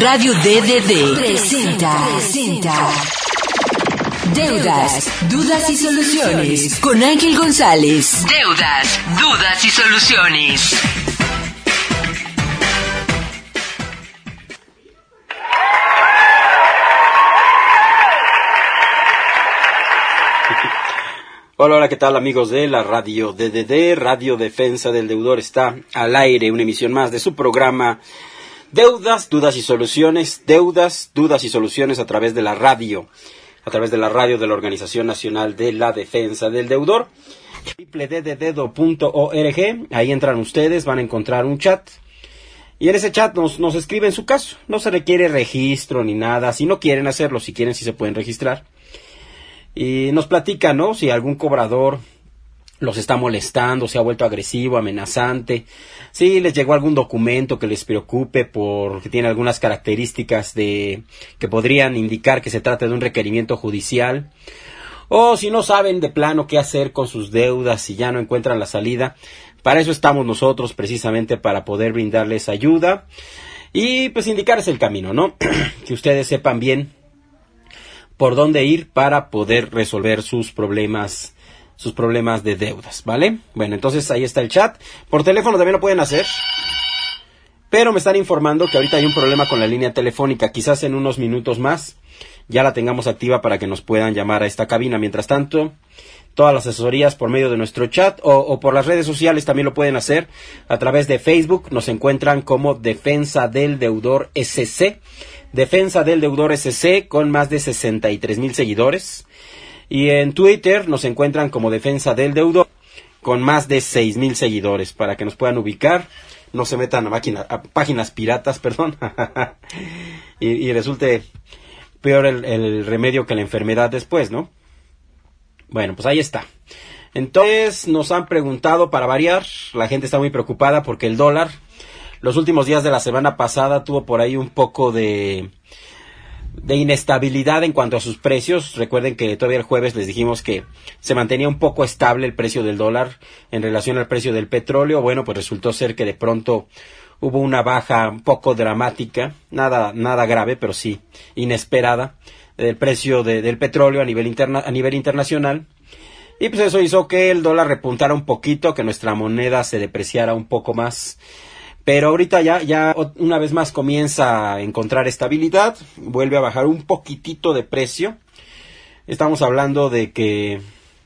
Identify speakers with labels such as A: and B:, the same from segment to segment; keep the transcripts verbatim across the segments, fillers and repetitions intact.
A: Radio D D D presenta, presenta Deudas, Dudas y Soluciones con Ángel González. Deudas, Dudas y Soluciones.
B: Hola, hola, ¿qué tal amigos de la Radio D D D? Radio Defensa del Deudor está al aire, una emisión más de su programa Deudas, Dudas y Soluciones, Deudas, Dudas y Soluciones a través de la radio, a través de la radio de la Organización Nacional de la Defensa del Deudor, doble u doble u doble u punto punto org, ahí entran ustedes, van a encontrar un chat, y en ese chat nos, nos escriben su caso, no se requiere registro ni nada, si no quieren hacerlo, si quieren sí se pueden registrar. Y nos platican, ¿no? Si algún cobrador los está molestando, se ha vuelto agresivo, amenazante, si les llegó algún documento que les preocupe porque tiene algunas características de que podrían indicar que se trata de un requerimiento judicial, o si no saben de plano qué hacer con sus deudas, si ya no encuentran la salida. Para eso estamos nosotros, precisamente para poder brindarles ayuda y pues indicarles el camino, ¿no? Que ustedes sepan bien por dónde ir para poder resolver sus problemas, sus problemas de deudas, ¿vale? Bueno, entonces ahí está el chat. Por teléfono también lo pueden hacer, pero me están informando que ahorita hay un problema con la línea telefónica. Quizás en unos minutos más ya la tengamos activa para que nos puedan llamar a esta cabina. Mientras tanto, todas las asesorías por medio de nuestro chat o, o por las redes sociales también lo pueden hacer. A través de Facebook nos encuentran como Defensa del Deudor S C. Defensa del Deudor S C con más de sesenta y tres mil seguidores. Y en Twitter nos encuentran como Defensa del Deudor con más de seis mil seguidores para que nos puedan ubicar. No se metan a, máquina, a páginas piratas, perdón. y, y resulte peor el, el remedio que la enfermedad después, ¿no? Bueno, pues ahí está. Entonces nos han preguntado, para variar, la gente está muy preocupada porque el dólar los últimos días de la semana pasada tuvo por ahí un poco de, de inestabilidad en cuanto a sus precios. Recuerden que todavía el jueves les dijimos que se mantenía un poco estable el precio del dólar en relación al precio del petróleo. Bueno, pues resultó ser que de pronto hubo una baja un poco dramática, nada, nada grave, pero sí inesperada, del precio de, del petróleo a nivel interna, a nivel internacional. Y pues eso hizo que el dólar repuntara un poquito, que nuestra moneda se depreciara un poco más. Pero ahorita ya, ya una vez más comienza a encontrar estabilidad, vuelve a bajar un poquitito de precio. Estamos hablando de que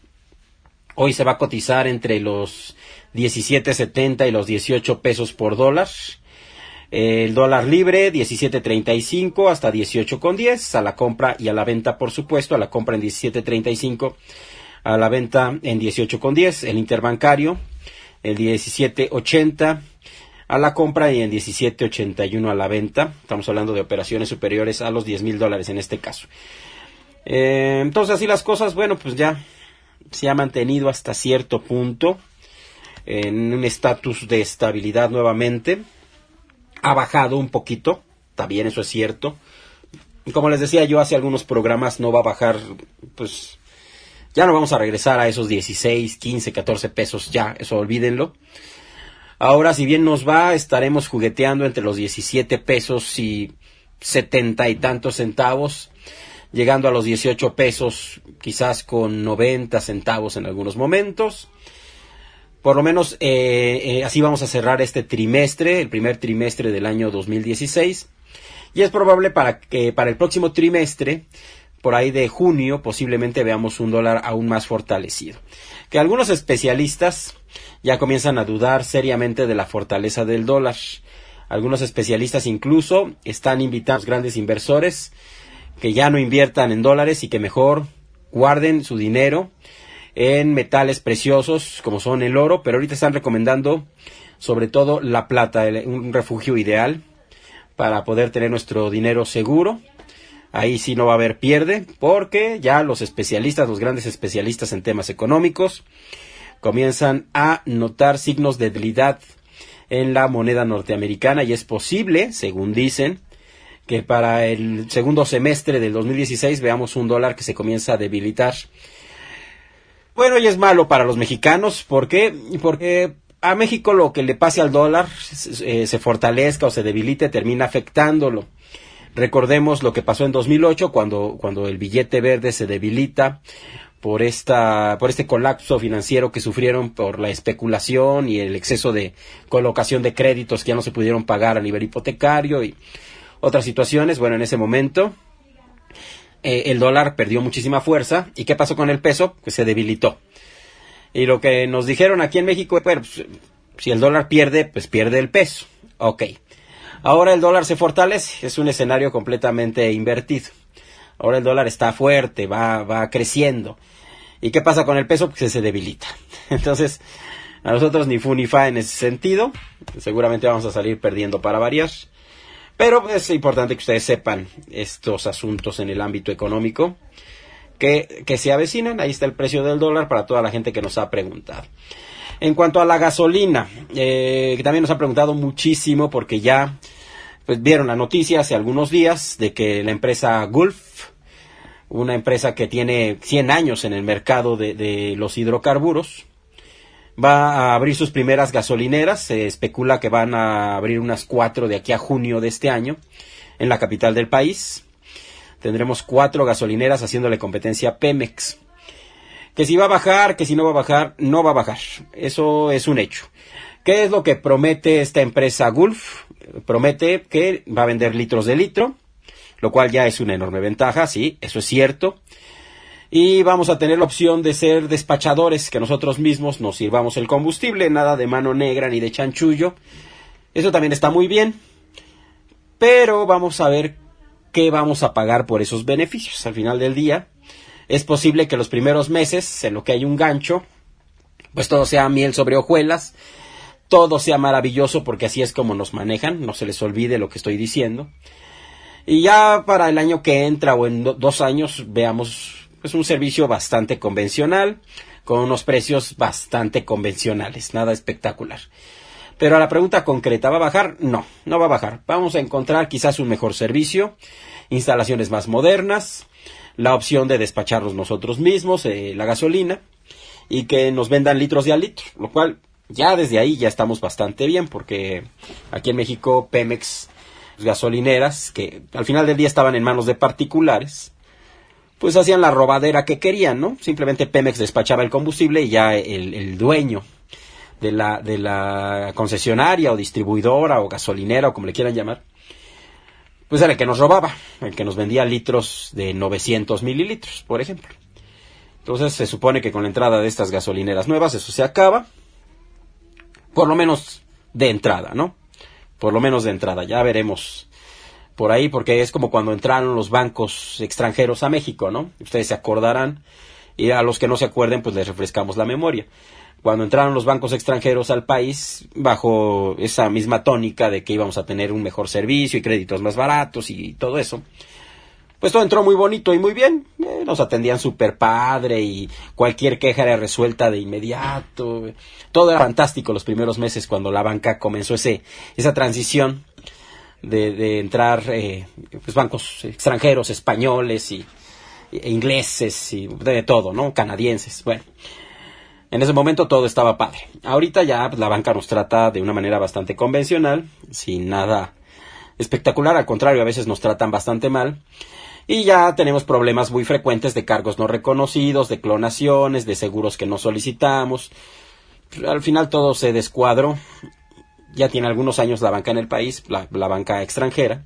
B: hoy se va a cotizar entre los diecisiete setenta y los dieciocho pesos por dólar. El dólar libre diecisiete treinta y cinco hasta dieciocho con diez, a la compra y a la venta, por supuesto, a la compra en diecisiete treinta y cinco, a la venta en dieciocho con diez. El interbancario, el diecisiete ochenta a la compra y en diecisiete ochenta y uno a la venta. Estamos hablando de operaciones superiores a los diez mil dólares en este caso. Eh, entonces así las cosas, bueno, pues ya se ha mantenido hasta cierto punto en un estatus de estabilidad nuevamente. Ha bajado un poquito, también eso es cierto. Como les decía yo hace algunos programas, no va a bajar, pues ya no vamos a regresar a esos dieciséis, quince, catorce pesos, ya, eso olvídenlo. Ahora, si bien nos va, estaremos jugueteando entre los diecisiete pesos y setenta y tantos centavos, llegando a los dieciocho pesos, quizás con noventa centavos en algunos momentos. Por lo menos eh, eh, así vamos a cerrar este trimestre, el primer trimestre del año dos mil dieciséis. Y es probable para que para el próximo trimestre, por ahí de junio, posiblemente veamos un dólar aún más fortalecido. Que algunos especialistas ya comienzan a dudar seriamente de la fortaleza del dólar. Algunos especialistas incluso están invitando a los grandes inversores que ya no inviertan en dólares y que mejor guarden su dinero en metales preciosos como son el oro, pero ahorita están recomendando sobre todo la plata, un refugio ideal para poder tener nuestro dinero seguro. Ahí sí no va a haber pierde, porque ya los especialistas, los grandes especialistas en temas económicos, comienzan a notar signos de debilidad en la moneda norteamericana y es posible, según dicen, que para el segundo semestre del dos mil dieciséis veamos un dólar que se comienza a debilitar. Bueno, y es malo para los mexicanos, ¿por qué? Porque a México lo que le pase al dólar, eh, se fortalezca o se debilite, termina afectándolo. Recordemos lo que pasó en dos mil ocho cuando, cuando el billete verde se debilita por esta, por este colapso financiero que sufrieron por la especulación y el exceso de colocación de créditos que ya no se pudieron pagar a nivel hipotecario y otras situaciones. Bueno, en ese momento eh, el dólar perdió muchísima fuerza. ¿Y qué pasó con el peso? Pues se debilitó. Y lo que nos dijeron aquí en México, bueno, pues, si el dólar pierde, pues pierde el peso. Ok. Ahora el dólar se fortalece. Es un escenario completamente invertido. Ahora el dólar está fuerte, va, va creciendo. ¿Y qué pasa con el peso? Pues se debilita. Entonces, a nosotros ni fu ni fa en ese sentido. Seguramente vamos a salir perdiendo para variar. Pero es importante que ustedes sepan estos asuntos en el ámbito económico que, que se avecinan. Ahí está el precio del dólar para toda la gente que nos ha preguntado. En cuanto a la gasolina, eh, que también nos ha preguntado muchísimo porque ya pues, vieron la noticia hace algunos días de que la empresa Gulf, una empresa que tiene cien años en el mercado de, de los hidrocarburos, va a abrir sus primeras gasolineras. Se especula que van a abrir unas cuatro de aquí a junio de este año en la capital del país. Tendremos cuatro gasolineras haciéndole competencia a Pemex. Que si va a bajar, que si no va a bajar, no va a bajar. Eso es un hecho. ¿Qué es lo que promete esta empresa Gulf? Promete que va a vender litros de litro, lo cual ya es una enorme ventaja, sí, eso es cierto. Y vamos a tener la opción de ser despachadores, que nosotros mismos nos sirvamos el combustible, nada de mano negra ni de chanchullo. Eso también está muy bien. Pero vamos a ver qué vamos a pagar por esos beneficios. Al final del día, es posible que los primeros meses, en lo que hay un gancho, pues todo sea miel sobre hojuelas, todo sea maravilloso, porque así es como nos manejan, no se les olvide lo que estoy diciendo. Y ya para el año que entra o en do- dos años veamos pues un servicio bastante convencional, con unos precios bastante convencionales, nada espectacular. Pero a la pregunta concreta, ¿va a bajar? No, no va a bajar. Vamos a encontrar quizás un mejor servicio, instalaciones más modernas, la opción de despacharnos nosotros mismos, eh, la gasolina, y que nos vendan litros de a litro, lo cual ya desde ahí ya estamos bastante bien, porque aquí en México Pemex, gasolineras, que al final del día estaban en manos de particulares, pues hacían la robadera que querían, ¿no? Simplemente Pemex despachaba el combustible y ya el, el dueño de la, de la concesionaria o distribuidora o gasolinera o como le quieran llamar, pues era el que nos robaba, el que nos vendía litros de novecientos mililitros, por ejemplo. Entonces se supone que con la entrada de estas gasolineras nuevas eso se acaba, por lo menos de entrada, ¿no? Por lo menos de entrada, ya veremos por ahí, porque es como cuando entraron los bancos extranjeros a México, ¿no? Ustedes se acordarán, y a los que no se acuerden, pues les refrescamos la memoria. Cuando entraron los bancos extranjeros al país, bajo esa misma tónica de que íbamos a tener un mejor servicio y créditos más baratos y todo eso, pues todo entró muy bonito y muy bien. Eh, nos atendían súper padre y cualquier queja era resuelta de inmediato. Todo era fantástico los primeros meses cuando la banca comenzó ese esa transición de, de entrar eh, pues bancos extranjeros, españoles y, e ingleses y de todo, ¿no? Canadienses. Bueno, en ese momento todo estaba padre. Ahorita ya pues, la banca nos trata de una manera bastante convencional, sin nada espectacular. Al contrario, a veces nos tratan bastante mal. Y ya tenemos problemas muy frecuentes de cargos no reconocidos, de clonaciones, de seguros que no solicitamos. Al final todo se descuadró. Ya tiene algunos años la banca en el país, la, la banca extranjera.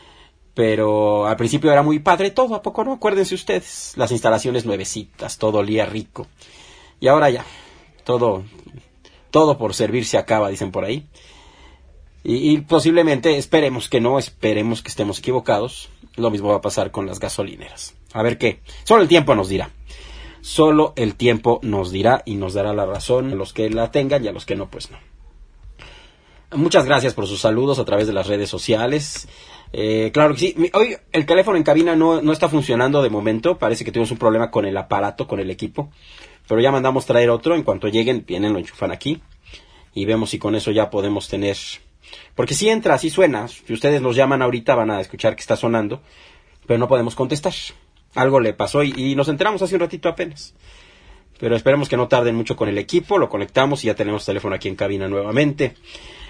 B: Pero al principio era muy padre todo, ¿a poco no? Acuérdense ustedes, las instalaciones nuevecitas, todo olía rico. Y ahora ya, todo, todo por servir se acaba, dicen por ahí. Y, y posiblemente, esperemos que no, esperemos que estemos equivocados. Lo mismo va a pasar con las gasolineras. A ver qué. Solo el tiempo nos dirá. Solo el tiempo nos dirá y nos dará la razón a los que la tengan y a los que no, pues no. Muchas gracias por sus saludos a través de las redes sociales. Eh, claro que sí. Hoy el teléfono en cabina no, no está funcionando de momento. Parece que tuvimos un problema con el aparato, con el equipo. Pero ya mandamos traer otro. En cuanto lleguen, vienen, lo enchufan aquí. Y vemos si con eso ya podemos tener... Porque si entra, si suena. Si ustedes nos llaman ahorita van a escuchar que está sonando, pero no podemos contestar. Algo le pasó y, y nos enteramos hace un ratito apenas. Pero esperemos que no tarden mucho con el equipo. Lo conectamos y ya tenemos teléfono aquí en cabina nuevamente.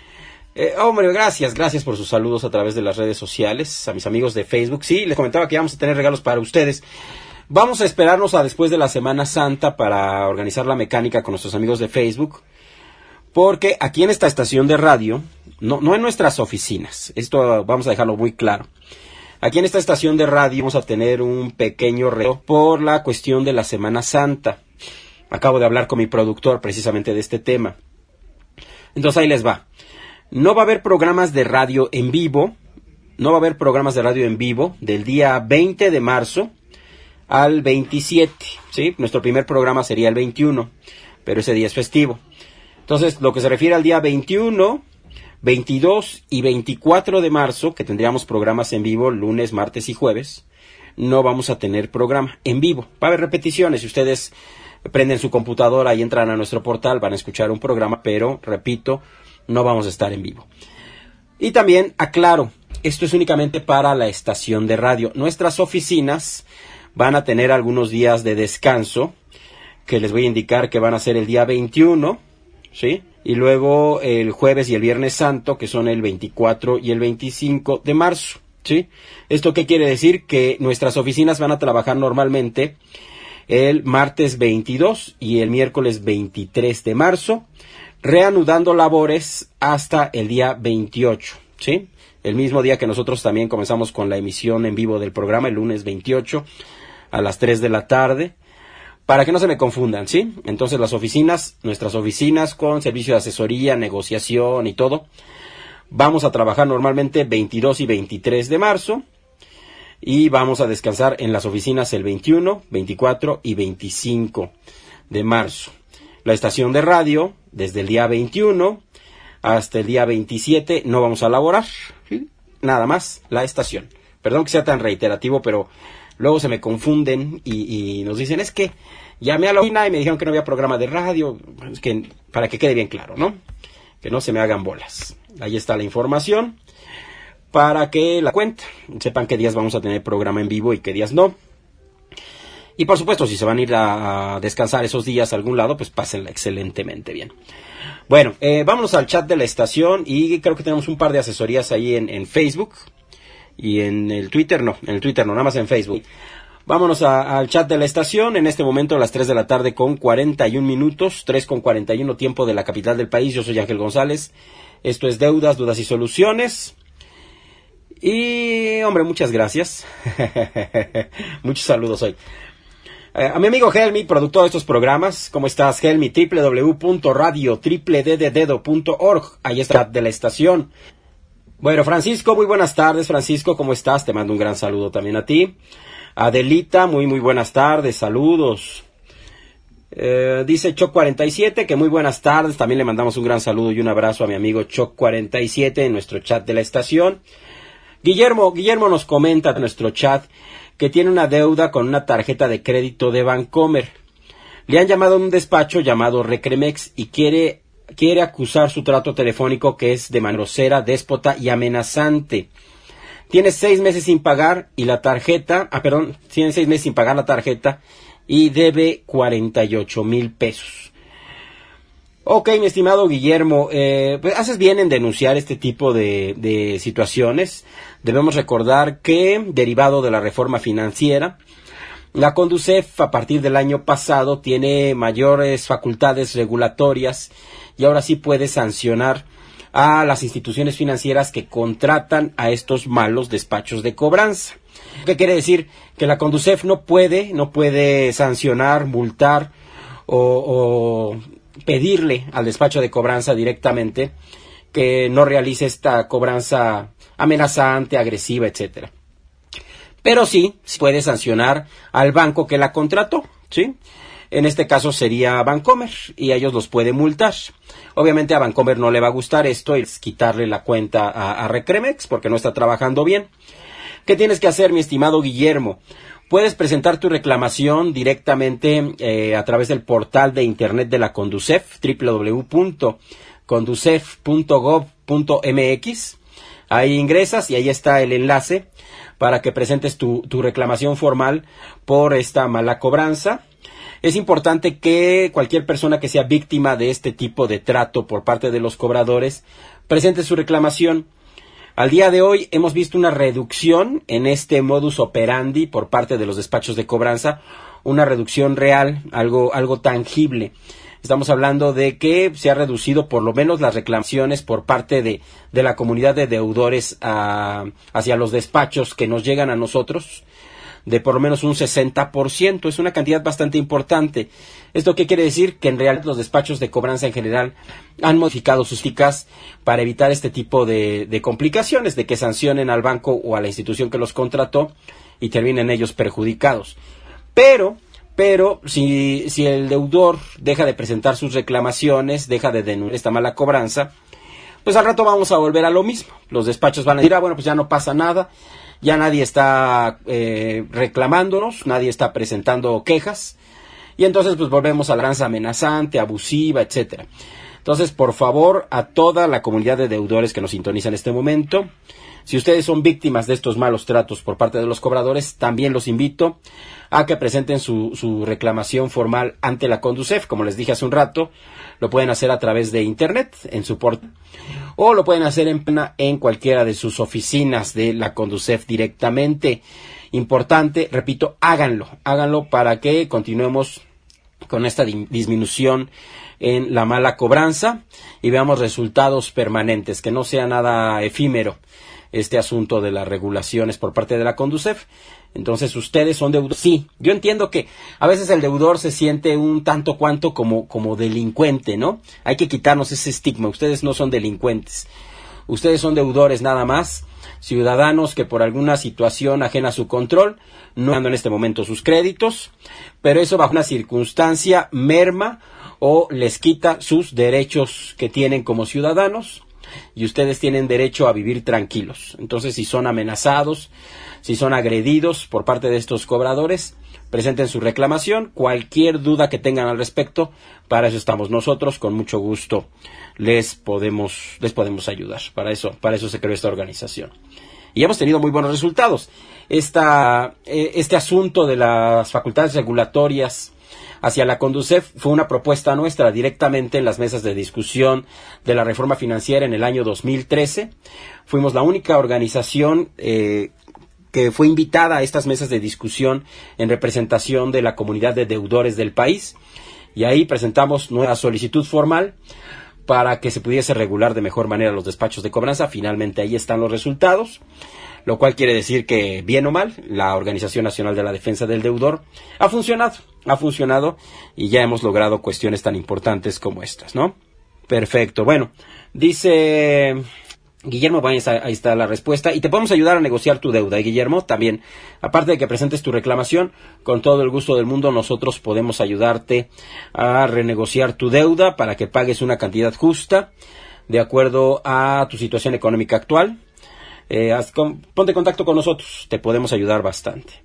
B: Eh, hombre, gracias, gracias por sus saludos a través de las redes sociales, a mis amigos de Facebook. Sí, les comentaba que vamos a tener regalos para ustedes. Vamos a esperarnos a después de la Semana Santa para organizar la mecánica con nuestros amigos de Facebook, porque aquí en esta estación de radio, no, no en nuestras oficinas, esto vamos a dejarlo muy claro. Aquí en esta estación de radio vamos a tener un pequeño reto por la cuestión de la Semana Santa. Acabo de hablar con mi productor precisamente de este tema. Entonces ahí les va. No va a haber programas de radio en vivo, no va a haber programas de radio en vivo del día veinte de marzo al veintisiete, ¿sí? Nuestro primer programa sería el veintiuno, pero ese día es festivo. Entonces, lo que se refiere al día veintiuno, veintidós y veinticuatro de marzo, que tendríamos programas en vivo lunes, martes y jueves, no vamos a tener programa en vivo. Va a haber repeticiones, si ustedes prenden su computadora y entran a nuestro portal, van a escuchar un programa, pero, repito, no vamos a estar en vivo. Y también aclaro, esto es únicamente para la estación de radio. Nuestras oficinas van a tener algunos días de descanso, que les voy a indicar que van a ser el día veintiuno, ¿sí? Y luego el jueves y el viernes santo, que son el veinticuatro y el veinticinco de marzo, ¿sí? ¿Esto qué quiere decir? Que nuestras oficinas van a trabajar normalmente el martes veintidós y el miércoles veintitrés de marzo, reanudando labores hasta el día veintiocho, ¿sí? El mismo día que nosotros también comenzamos con la emisión en vivo del programa, el lunes veintiocho, a las tres de la tarde, para que no se me confundan, ¿sí? Entonces las oficinas, nuestras oficinas con servicio de asesoría, negociación y todo, vamos a trabajar normalmente veintidós y veintitrés de marzo, y vamos a descansar en las oficinas el veintiuno, veinticuatro y veinticinco de marzo. La estación de radio, desde el día veintiuno hasta el día veintisiete, no vamos a laborar, ¿sí? Nada más la estación. Perdón que sea tan reiterativo, pero luego se me confunden y, y nos dicen, es que llamé a la oficina y me dijeron que no había programa de radio. Es que, para que quede bien claro, ¿no? Que no se me hagan bolas. Ahí está la información para que la cuenten, sepan qué días vamos a tener programa en vivo y qué días no. Y por supuesto, si se van a ir a descansar esos días a algún lado, pues pásenla excelentemente bien. Bueno, eh, vámonos al chat de la estación y creo que tenemos un par de asesorías ahí en, en Facebook. Y en el Twitter no, en el Twitter no, nada más en Facebook. Vámonos a, al chat de la estación, en este momento a las tres de la tarde con cuarenta y un minutos, tres con cuarenta y uno tiempo de la capital del país. Yo soy Ángel González, esto es Deudas, Dudas y Soluciones. Y, hombre, muchas gracias. Muchos saludos hoy. Eh, a mi amigo Helmi, productor de estos programas. ¿Cómo estás, Helmi? doble u doble u doble u punto radio triple d de dedo punto org. Ahí está el chat de la estación. Bueno, Francisco, muy buenas tardes, Francisco, ¿cómo estás? Te mando un gran saludo también a ti. Adelita, muy muy buenas tardes, saludos. Eh, dice Choc cuarenta y siete, que muy buenas tardes, también le mandamos un gran saludo y un abrazo a mi amigo Choc cuarenta y siete en nuestro chat de la estación. Guillermo, Guillermo nos comenta en nuestro chat que tiene una deuda con una tarjeta de crédito de Bancomer. Le han llamado a un despacho llamado Recremex y quiere... quiere acusar su trato telefónico, que es de manera grosera, déspota y amenazante. Tiene seis meses sin pagar y la tarjeta, ah, perdón, tiene seis meses sin pagar la tarjeta y debe cuarenta y ocho mil pesos. Ok, mi estimado Guillermo, eh, pues haces bien en denunciar este tipo de, de situaciones. Debemos recordar que, derivado de la reforma financiera, la Conducef a partir del año pasado tiene mayores facultades regulatorias y ahora sí puede sancionar a las instituciones financieras que contratan a estos malos despachos de cobranza. ¿Qué quiere decir? Que la Conducef no puede, no puede sancionar, multar o, o pedirle al despacho de cobranza directamente que no realice esta cobranza amenazante, agresiva, etcétera. Pero sí, puede sancionar al banco que la contrató, ¿sí? En este caso sería Bancomer y a ellos los puede multar. Obviamente a Bancomer no le va a gustar esto y es quitarle la cuenta a, a Recremex porque no está trabajando bien. ¿Qué tienes que hacer, mi estimado Guillermo? Puedes presentar tu reclamación directamente eh, a través del portal de internet de la Conducef, doble u doble u doble u punto conducef punto gov punto m x. Ahí ingresas y ahí está el enlace para que presentes tu, tu reclamación formal por esta mala cobranza. Es importante que cualquier persona que sea víctima de este tipo de trato por parte de los cobradores presente su reclamación. Al día de hoy hemos visto una reducción en este modus operandi por parte de los despachos de cobranza, una reducción real, algo, algo tangible. Estamos hablando de que se ha reducido por lo menos las reclamaciones por parte de, de la comunidad de deudores a, hacia los despachos que nos llegan a nosotros, de por lo menos un sesenta por ciento. Es una cantidad bastante importante. ¿Esto qué quiere decir? Que en realidad los despachos de cobranza en general han modificado sus políticas para evitar este tipo de, de complicaciones, de que sancionen al banco o a la institución que los contrató y terminen ellos perjudicados. Pero, pero, si, si el deudor deja de presentar sus reclamaciones, deja de denunciar esta mala cobranza, pues al rato vamos a volver a lo mismo. Los despachos van a decir, ah, bueno, pues ya no pasa nada, ya nadie está eh, reclamándonos, nadie está presentando quejas, y entonces pues volvemos a la cobranza amenazante, abusiva, etcétera. Entonces, por favor, a toda la comunidad de deudores que nos sintoniza en este momento, si ustedes son víctimas de estos malos tratos por parte de los cobradores, también los invito a que presenten su, su reclamación formal ante la Conducef. Como les dije hace un rato, lo pueden hacer a través de internet, en su portal, o lo pueden hacer en, en cualquiera de sus oficinas de la Conducef directamente. Importante, repito, háganlo, háganlo para que continuemos con esta di- disminución en la mala cobranza y veamos resultados permanentes, que no sea nada efímero este asunto de las regulaciones por parte de la Conducef. Entonces, ustedes son deudores. Sí, yo entiendo que a veces el deudor se siente un tanto cuanto como, como delincuente, ¿no? Hay que quitarnos ese estigma. Ustedes no son delincuentes. Ustedes son deudores nada más, ciudadanos que por alguna situación ajena a su control no han en este momento sus créditos, pero eso bajo una circunstancia merma o les quita sus derechos que tienen como ciudadanos, y ustedes tienen derecho a vivir tranquilos. Entonces, si son amenazados, si son agredidos por parte de estos cobradores, presenten su reclamación. Cualquier duda que tengan al respecto, para eso estamos nosotros, con mucho gusto les podemos, les podemos ayudar. Para eso, para eso se creó esta organización. Y hemos tenido muy buenos resultados. Esta, eh, este asunto de las facultades regulatorias hacia la Conducef fue una propuesta nuestra directamente en las mesas de discusión de la reforma financiera en el año dos mil trece. Fuimos la única organización eh, que fue invitada a estas mesas de discusión en representación de la comunidad de deudores del país, y ahí presentamos nuestra solicitud formal para que se pudiese regular de mejor manera los despachos de cobranza. Finalmente ahí están los resultados, lo cual quiere decir que, bien o mal, la Organización Nacional de la Defensa del Deudor ha funcionado, ha funcionado y ya hemos logrado cuestiones tan importantes como estas, ¿no? Perfecto. Bueno, dice Guillermo, ahí está, ahí está la respuesta, y te podemos ayudar a negociar tu deuda. Y Guillermo, también, aparte de que presentes tu reclamación, con todo el gusto del mundo nosotros podemos ayudarte a renegociar tu deuda para que pagues una cantidad justa de acuerdo a tu situación económica actual. Eh, haz, con, ponte en contacto con nosotros, te podemos ayudar bastante.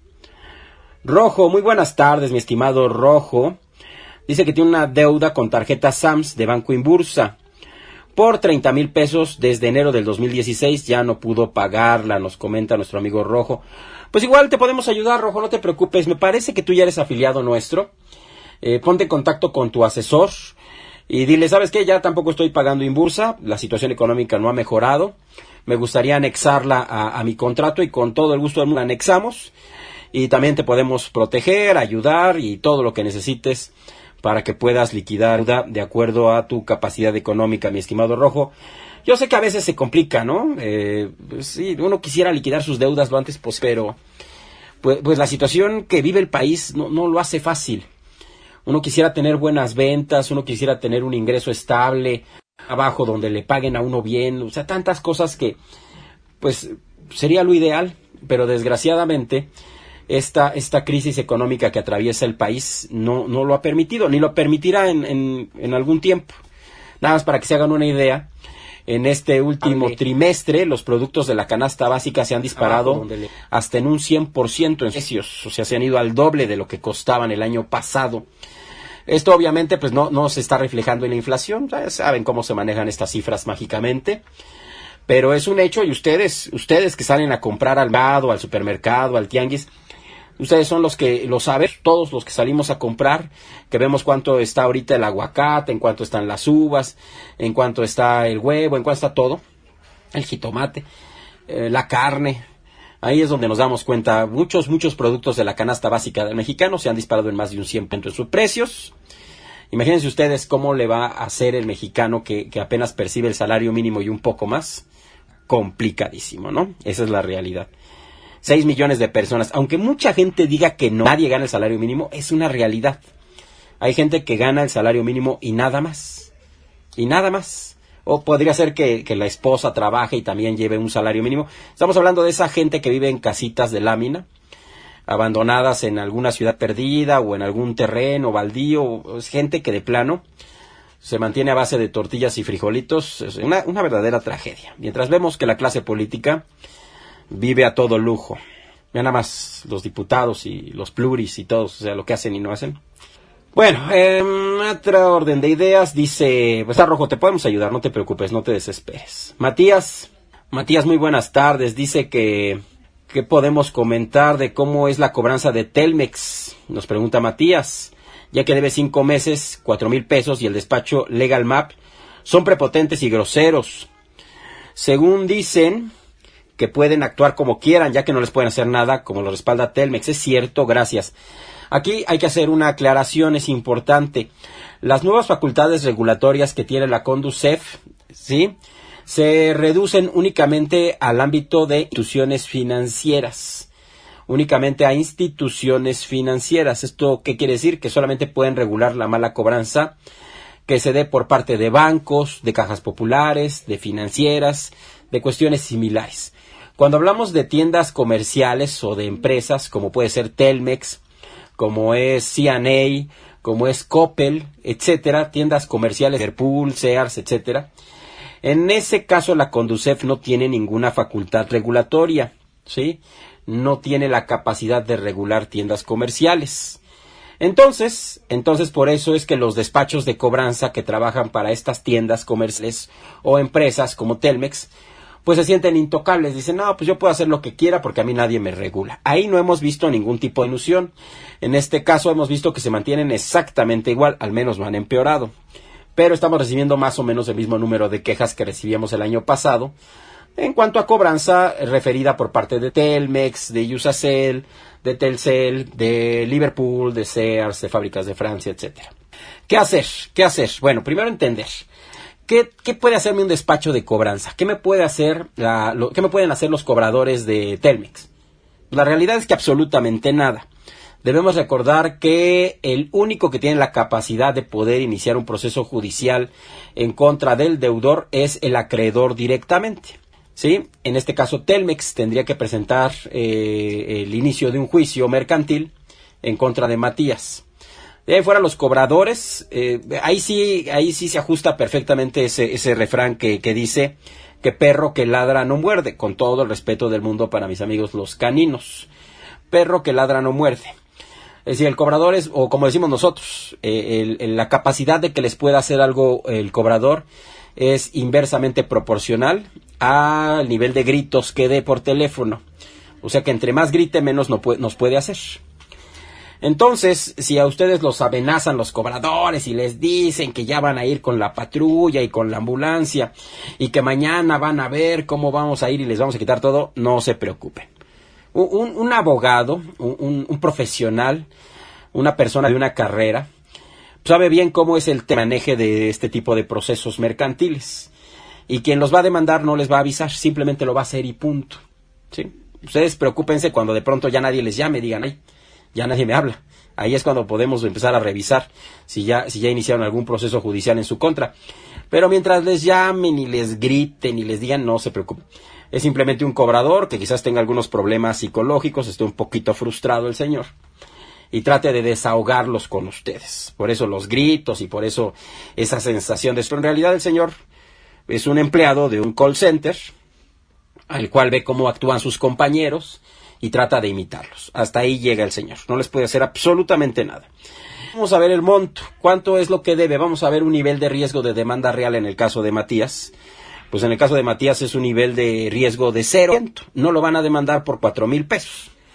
B: Rojo, muy buenas tardes, mi estimado Rojo. Dice que tiene una deuda con tarjeta Sams de Banco Inbursa por treinta mil pesos desde enero del dos mil dieciséis, ya no pudo pagarla, nos comenta nuestro amigo Rojo. Pues igual te podemos ayudar, Rojo, no te preocupes, me parece que tú ya eres afiliado nuestro. Eh, ponte en contacto con tu asesor y dile, ¿sabes qué? Ya tampoco estoy pagando Inbursa, la situación económica no ha mejorado, me gustaría anexarla a, a mi contrato, y con todo el gusto del mundo la anexamos, y también te podemos proteger, ayudar y todo lo que necesites para que puedas liquidar de acuerdo a tu capacidad económica, mi estimado Rojo. Yo sé que a veces se complica, ¿no? Eh, pues sí, uno quisiera liquidar sus deudas lo antes posible, pero pues, pues la situación que vive el país no, no lo hace fácil. Uno quisiera tener buenas ventas, uno quisiera tener un ingreso estable, abajo donde le paguen a uno bien, o sea, tantas cosas que pues sería lo ideal, pero desgraciadamente Esta, esta crisis económica que atraviesa el país no, no lo ha permitido, ni lo permitirá en, en, en algún tiempo. Nada más para que se hagan una idea, en este último Ale. trimestre los productos de la canasta básica se han disparado Abajo, le... hasta en un cien por ciento en precios, o sea, se han ido al doble de lo que costaban el año pasado. Esto obviamente pues no, no se está reflejando en la inflación, ya saben cómo se manejan estas cifras mágicamente, pero es un hecho, y ustedes, ustedes que salen a comprar al mercado, al supermercado, al tianguis, Ustedes son los que lo saben, todos los que salimos a comprar, que vemos cuánto está ahorita el aguacate, en cuánto están las uvas, en cuánto está el huevo, en cuánto está todo, el jitomate, eh, la carne. Ahí es donde nos damos cuenta, muchos, muchos productos de la canasta básica del mexicano se han disparado en más de un cien por ciento en sus precios. Imagínense ustedes cómo le va a hacer el mexicano que, que apenas percibe el salario mínimo y un poco más. Complicadísimo, ¿no? Esa es la realidad. Seis millones de personas, aunque mucha gente diga que no, nadie gana el salario mínimo, es una realidad. Hay gente que gana el salario mínimo y nada más. Y nada más. O podría ser que, que la esposa trabaje y también lleve un salario mínimo. Estamos hablando de esa gente que vive en casitas de lámina, abandonadas en alguna ciudad perdida o en algún terreno baldío. Es gente que de plano se mantiene a base de tortillas y frijolitos. Es una, una verdadera tragedia. Mientras vemos que la clase política vive a todo lujo. Vean nada más los diputados y los pluris y todos, o sea, lo que hacen y no hacen. Bueno, eh, otra orden de ideas, dice, pues está rojo, te podemos ayudar, no te preocupes, no te desesperes. Matías, Matías, muy buenas tardes, dice que, que podemos comentar de cómo es la cobranza de Telmex, nos pregunta Matías, ya que debe cinco meses, cuatro mil pesos y el despacho Legal Map son prepotentes y groseros. Según dicen, que pueden actuar como quieran, ya que no les pueden hacer nada, como lo respalda Telmex, es cierto, gracias. Aquí hay que hacer una aclaración, es importante. Las nuevas facultades regulatorias que tiene la Conducef, ¿sí?, se reducen únicamente al ámbito de instituciones financieras. Únicamente a instituciones financieras. ¿Esto qué quiere decir? Que solamente pueden regular la mala cobranza que se dé por parte de bancos, de cajas populares, de financieras, de cuestiones similares. Cuando hablamos de tiendas comerciales o de empresas, como puede ser Telmex, como es C and A, como es Coppel, etcétera, tiendas comerciales, Liverpool, Sears, etcétera. En ese caso la Conducef no tiene ninguna facultad regulatoria, ¿sí? No tiene la capacidad de regular tiendas comerciales. Entonces, entonces por eso es que los despachos de cobranza que trabajan para estas tiendas comerciales o empresas como Telmex, pues se sienten intocables, dicen, no, pues yo puedo hacer lo que quiera porque a mí nadie me regula. Ahí no hemos visto ningún tipo de ilusión. En este caso hemos visto que se mantienen exactamente igual, al menos no han empeorado. Pero estamos recibiendo más o menos el mismo número de quejas que recibíamos el año pasado, en cuanto a cobranza referida por parte de Telmex, de Usacell, de Telcel, de Liverpool, de Sears, de Fábricas de Francia, etcétera. ¿Qué hacer? ¿Qué hacer? Bueno, primero entender. ¿Qué, ¿Qué puede hacerme un despacho de cobranza? ¿Qué me puede hacer la, lo, ¿Qué me pueden hacer los cobradores de Telmex? La realidad es que absolutamente nada. Debemos recordar que el único que tiene la capacidad de poder iniciar un proceso judicial en contra del deudor es el acreedor directamente, ¿sí? En este caso Telmex tendría que presentar eh, el inicio de un juicio mercantil en contra de Matías. De ahí fuera los cobradores, eh, ahí sí, ahí sí se ajusta perfectamente ese, ese refrán que, que dice que perro que ladra no muerde, con todo el respeto del mundo para mis amigos los caninos. Perro que ladra no muerde. Es decir, el cobrador es, o como decimos nosotros, eh, el, el, la capacidad de que les pueda hacer algo el cobrador es inversamente proporcional al nivel de gritos que dé por teléfono. O sea que entre más grite, menos no puede, nos puede hacer. Entonces, si a ustedes los amenazan los cobradores y les dicen que ya van a ir con la patrulla y con la ambulancia y que mañana van a ver cómo vamos a ir y les vamos a quitar todo, no se preocupen. Un, un abogado, un, un profesional, una persona de una carrera, sabe bien cómo es el manejo de este tipo de procesos mercantiles. Y quien los va a demandar no les va a avisar, simplemente lo va a hacer y punto. ¿Sí? Ustedes preocúpense cuando de pronto ya nadie les llame, digan, ay, ya nadie me habla. Ahí es cuando podemos empezar a revisar si ya, si ya iniciaron algún proceso judicial en su contra. Pero mientras les llamen y les griten y les digan, no se preocupen. Es simplemente un cobrador que quizás tenga algunos problemas psicológicos, esté un poquito frustrado el señor y trate de desahogarlos con ustedes. Por eso los gritos y por eso esa sensación de esto. En realidad el señor es un empleado de un call center al cual ve cómo actúan sus compañeros y trata de imitarlos. Hasta ahí llega el señor. No les puede hacer absolutamente nada. Vamos a ver el monto. ¿Cuánto es lo que debe? Vamos a ver un nivel de riesgo de demanda real en el caso de Matías. Pues en el caso de Matías es un nivel de riesgo de cero. No lo van a demandar por cuatro mil pesos.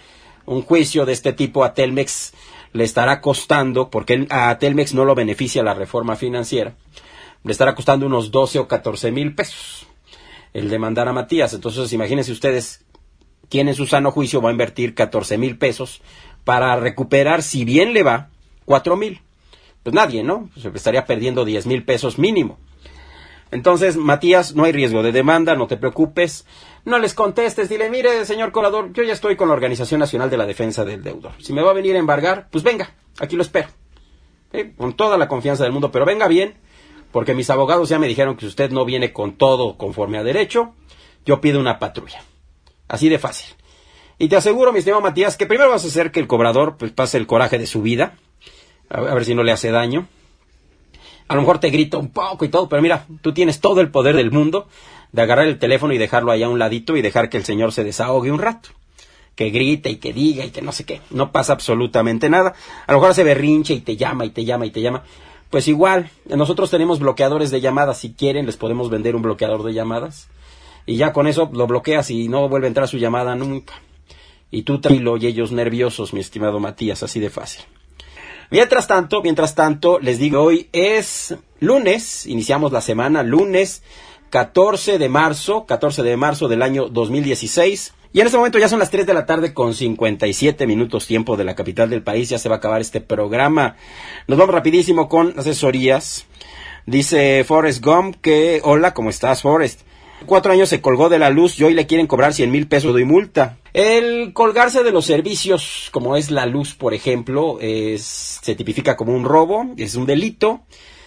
B: un juicio de este tipo a Telmex le estará costando, porque a Telmex no lo beneficia la reforma financiera, le estará costando unos doce o catorce mil pesos el demandar a Matías. Entonces, imagínense ustedes, tienen su sano juicio, va a invertir catorce mil pesos para recuperar, si bien le va, cuatro mil. Pues nadie, ¿no? Pues estaría perdiendo diez mil pesos mínimo. Entonces, Matías, no hay riesgo de demanda, no te preocupes, no les contestes, dile, mire, señor colador, yo ya estoy con la Organización Nacional de la Defensa del Deudor. Si me va a venir a embargar, pues venga, aquí lo espero. ¿Sí? Con toda la confianza del mundo, pero venga bien, porque mis abogados ya me dijeron que si usted no viene con todo conforme a derecho, yo pido una patrulla. Así de fácil. Y te aseguro, mi estimado Matías, que primero vas a hacer que el cobrador pues pase el coraje de su vida, a, a ver si no le hace daño. A lo mejor te grita un poco y todo, pero mira, tú tienes todo el poder del mundo de agarrar el teléfono y dejarlo allá a un ladito y dejar que el señor se desahogue un rato. Que grite y que diga y que no sé qué. No pasa absolutamente nada. A lo mejor se berrinche y te llama y te llama y te llama. Pues igual, nosotros tenemos bloqueadores de llamadas. Si quieren, les podemos vender un bloqueador de llamadas. Y ya con eso lo bloqueas y no vuelve a entrar su llamada nunca. Y tú tranquilo y ellos nerviosos, mi estimado Matías, así de fácil. Mientras tanto, mientras tanto, les digo, hoy es lunes, iniciamos la semana, lunes catorce de marzo, catorce de marzo del año dos mil dieciséis. Y en este momento ya son las tres de la tarde con cincuenta y siete minutos tiempo de la capital del país. Ya se va a acabar este programa. Nos vamos rapidísimo con asesorías. Dice Forrest Gump que, hola, ¿cómo estás, Forrest? Cuatro años se colgó de la luz y hoy le quieren cobrar cien mil pesos de multa. El colgarse de los servicios, como es la luz, por ejemplo, es, se tipifica como un robo, es un delito.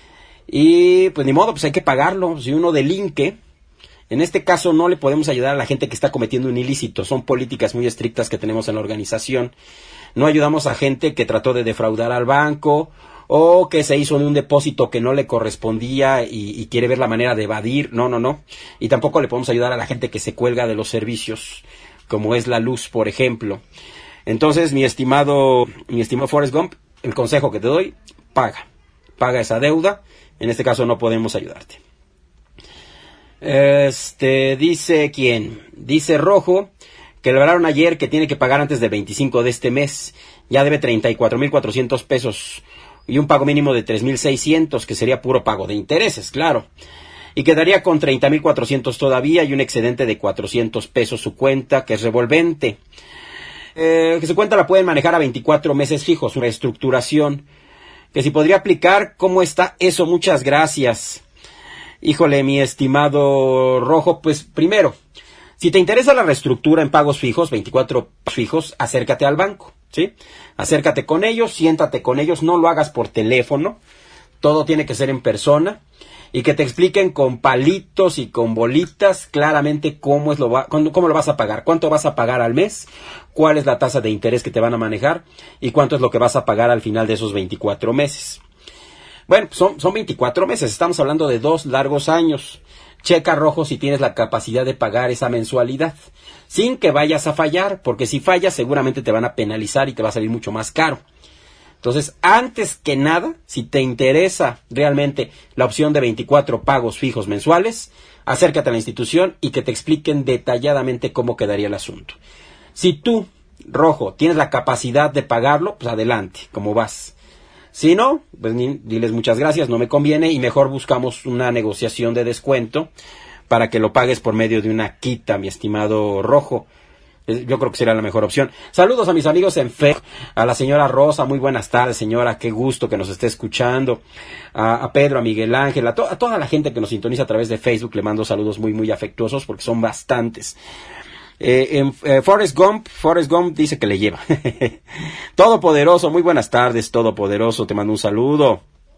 B: Y pues ni modo, pues hay que pagarlo. Si uno delinque, en este caso no le podemos ayudar a la gente que está cometiendo un ilícito. Son políticas muy estrictas que tenemos en la organización. No ayudamos a gente que trató de defraudar al banco o que se hizo de un depósito que no le correspondía y, y quiere ver la manera de evadir. No, no, no. Y tampoco le podemos ayudar a la gente que se cuelga de los servicios, como es la luz, por ejemplo. Entonces, mi estimado, mi estimado Forrest Gump, el consejo que te doy, paga. Paga esa deuda. En este caso no podemos ayudarte. Este, dice quién, dice Rojo, que le hablaron ayer que tiene que pagar antes del veinticinco de este mes. Ya debe treinta y cuatro mil cuatrocientos pesos y un pago mínimo de tres mil seiscientos, que sería puro pago de intereses, claro. Y quedaría con treinta mil cuatrocientos todavía y un excedente de cuatrocientos pesos su cuenta, que es revolvente. Eh, que su cuenta la pueden manejar a veinticuatro meses fijos, una reestructuración. Que si podría aplicar, ¿cómo está eso? Muchas gracias. Híjole, mi estimado Rojo, pues primero, si te interesa la reestructura en pagos fijos, veinticuatro fijos, acércate al banco, ¿sí? Acércate con ellos, siéntate con ellos, no lo hagas por teléfono, todo tiene que ser en persona, y que te expliquen con palitos y con bolitas claramente cómo es lo va, cómo lo vas a pagar, cuánto vas a pagar al mes, cuál es la tasa de interés que te van a manejar, y cuánto es lo que vas a pagar al final de esos veinticuatro meses. Bueno, son, son veinticuatro meses, estamos hablando de dos largos años. Checa, Rojo, si tienes la capacidad de pagar esa mensualidad, sin que vayas a fallar, porque si fallas seguramente te van a penalizar y te va a salir mucho más caro. Entonces, antes que nada, si te interesa realmente la opción de veinticuatro pagos fijos mensuales, acércate a la institución y que te expliquen detalladamente cómo quedaría el asunto. Si tú, Rojo, tienes la capacidad de pagarlo, pues adelante, como vas. Si no, pues ni, diles muchas gracias, no me conviene y mejor buscamos una negociación de descuento para que lo pagues por medio de una quita, mi estimado Rojo. Yo creo que sería la mejor opción. Saludos a mis amigos en Facebook, a la señora Rosa, muy buenas tardes, señora, qué gusto que nos esté escuchando. A, a Pedro, a Miguel Ángel, a, to, a toda la gente que nos sintoniza a través de Facebook, le mando saludos muy, muy afectuosos porque son bastantes. Eh, en, eh, Forrest Gump, Forrest Gump dice que le lleva. Todopoderoso, muy buenas tardes, Todopoderoso, te mando un saludo.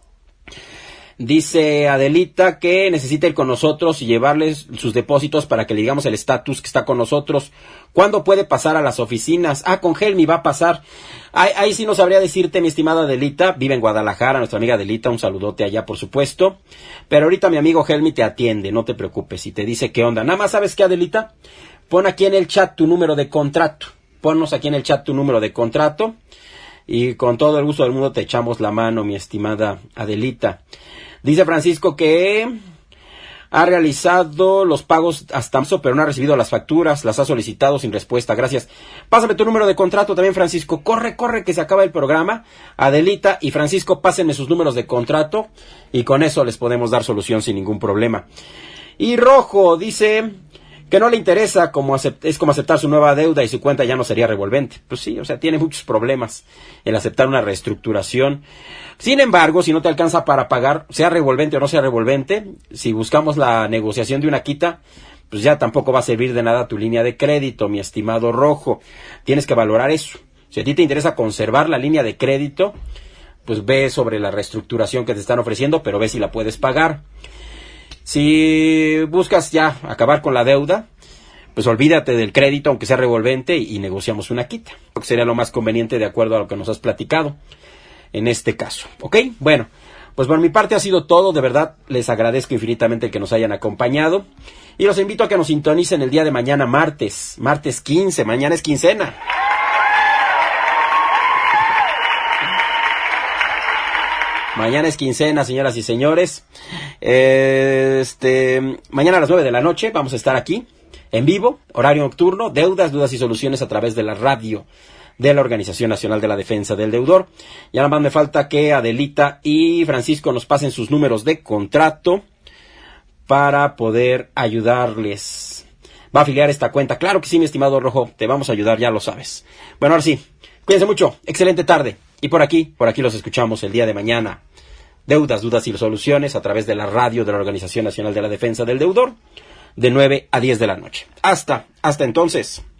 B: Dice Adelita que necesita ir con nosotros y llevarles sus depósitos para que le digamos el estatus que está con nosotros. ¿Cuándo puede pasar a las oficinas? Ah, con Helmi va a pasar. Ahí, ahí sí no sabría decirte, mi estimada Adelita. Vive en Guadalajara, nuestra amiga Adelita. Un saludote allá, por supuesto. Pero ahorita mi amigo Helmi te atiende, no te preocupes. Y te dice qué onda. Nada más, ¿sabes qué, Adelita? Pon aquí en el chat tu número de contrato. Ponnos aquí en el chat tu número de contrato. Y con todo el gusto del mundo te echamos la mano, mi estimada Adelita. Dice Francisco que Ha realizado los pagos hasta marzo, pero no ha recibido las facturas, las ha solicitado sin respuesta. Gracias. Pásame tu número de contrato también, Francisco. Corre, corre, que se acaba el programa. Adelita y Francisco, pásenme sus números de contrato y con eso les podemos dar solución sin ningún problema. Y Rojo dice que no le interesa, como acept- es como aceptar su nueva deuda y su cuenta ya no sería revolvente. Pues sí, o sea, tiene muchos problemas el aceptar una reestructuración. Sin embargo, si no te alcanza para pagar, sea revolvente o no sea revolvente, si buscamos la negociación de una quita, pues ya tampoco va a servir de nada tu línea de crédito, mi estimado Rojo. Tienes que valorar eso. Si a ti te interesa conservar la línea de crédito, pues ve sobre la reestructuración que te están ofreciendo, pero ve si la puedes pagar. Si buscas ya acabar con la deuda, pues olvídate del crédito, aunque sea revolvente, y negociamos una quita. Creo que sería lo más conveniente de acuerdo a lo que nos has platicado en este caso. ¿Ok? Bueno, pues por mi parte ha sido todo. De verdad, les agradezco infinitamente el que nos hayan acompañado. Y los invito a que nos sintonicen el día de mañana, martes. Martes quince, mañana es quincena. Mañana es quincena, señoras y señores. Este, mañana a las nueve de la noche vamos a estar aquí, en vivo, horario nocturno, deudas, dudas y soluciones a través de la radio de la Organización Nacional de la Defensa del Deudor. Ya nada más me falta que Adelita y Francisco nos pasen sus números de contrato para poder ayudarles. ¿Va a afiliar esta cuenta? Claro que sí, mi estimado Rojo, te vamos a ayudar, ya lo sabes. Bueno, ahora sí, cuídense mucho, excelente tarde. Y por aquí, por aquí los escuchamos el día de mañana. Deudas, dudas y soluciones a través de la radio de la Organización Nacional de la Defensa del Deudor, de nueve a diez de la noche. Hasta, hasta entonces.